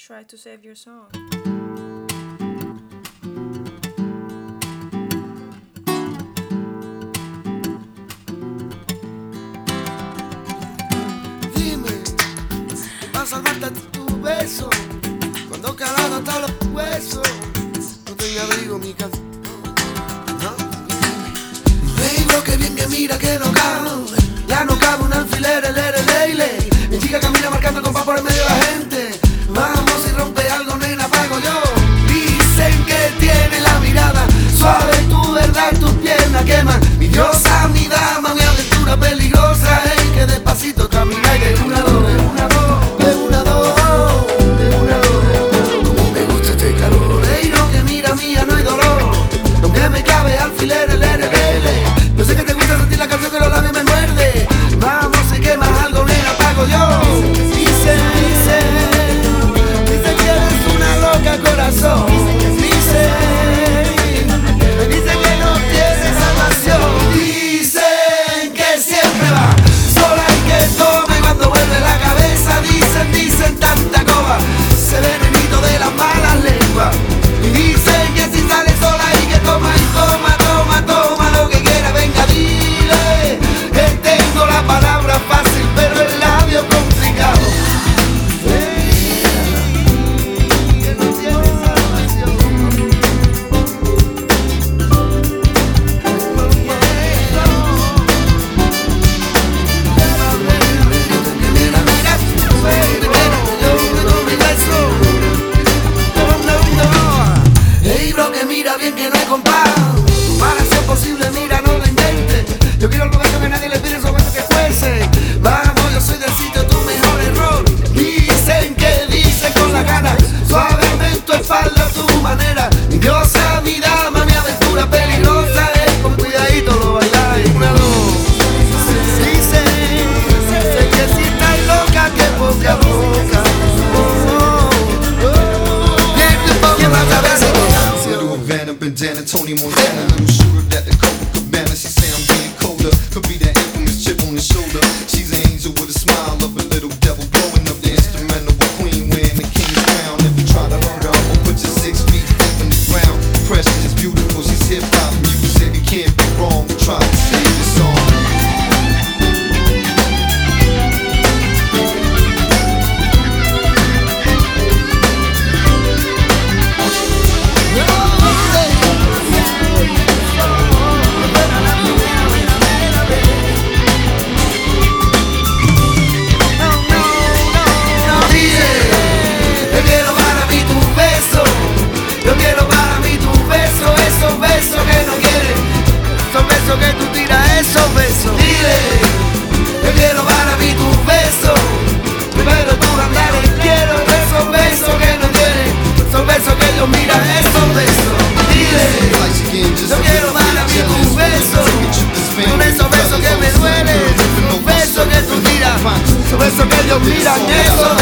try to save your song. Dime, va a salvarte tu beso cuando calado hasta los huesos. No tenga abrigo mi canción. Hey, bro, que bien que mira que no cabe. Ya no cabe un alfiler, leile. Mi chica camina marcando el compás por el medio de la gente. Vamos, si rompe algo, nena, pago yo. Dicen que tiene la mirada suave, tu verdad, tus piernas queman. Mi diosa, mi dama, mi aventura peligrosa. Hey, que despacito camina y de una a dos, de una a dos, de una a dos, de una a dos. Como me gusta este calor. Hey, no, que mira mía, no hay dolor. No que me cabe alfiler, yo sé que te gusta sentir la canción que los labios me muerde. Vamos, si quemas algo, nena, pago yo. Dicen que eres una loca corazón. Dicen que no tienes salvación. Dicen que siempre va sola y que tome cuando vuelve la cabeza. Dicen tanta coba, se venenito de las malas lenguas. Y dicen que si sale sola y que toma y toma lo que quiera, venga, dile que tengo la palabra fácil, pero el labio complicado. Que no tiene salvación. Hey, bro, que mira bien que no hay compás. Para ser posible, mira, no lo intentes. Yo quiero algo que nadie le pide, sobre que fuese. Vamos, yo soy del sitio, tu mejor error. Dicen con la gana, suavemente tu espalda, tu manera. Mi diosa, mi dama, mi aventura peligrosa. Con cuidadito lo bailáis, una, dos. Dicen que si estás loca, que boca a boca. Havana, bandana, Tony Montana, little shooter that the cover cabana. She say I'm getting colder, could be that infamous chip on the shoulder. She's an angel with a smile of a little devil, blowing up the instrumental, a queen wearing the king's crown. If you try to hurt her, I'll put you 6 feet deep in the ground. Precious is beautiful, she's hip hop music. It can't be wrong to try to save the song. Que tú tiras esos besos. Dile, yo quiero para mí tus besos. Primero tú andares, quiero esos besos que no tienen. Esos besos que ellos miran, esos besos. Dile, yo quiero para mí tus besos. Con esos besos que me duelen. Esos besos que tú tiras, esos besos que ellos miran, esos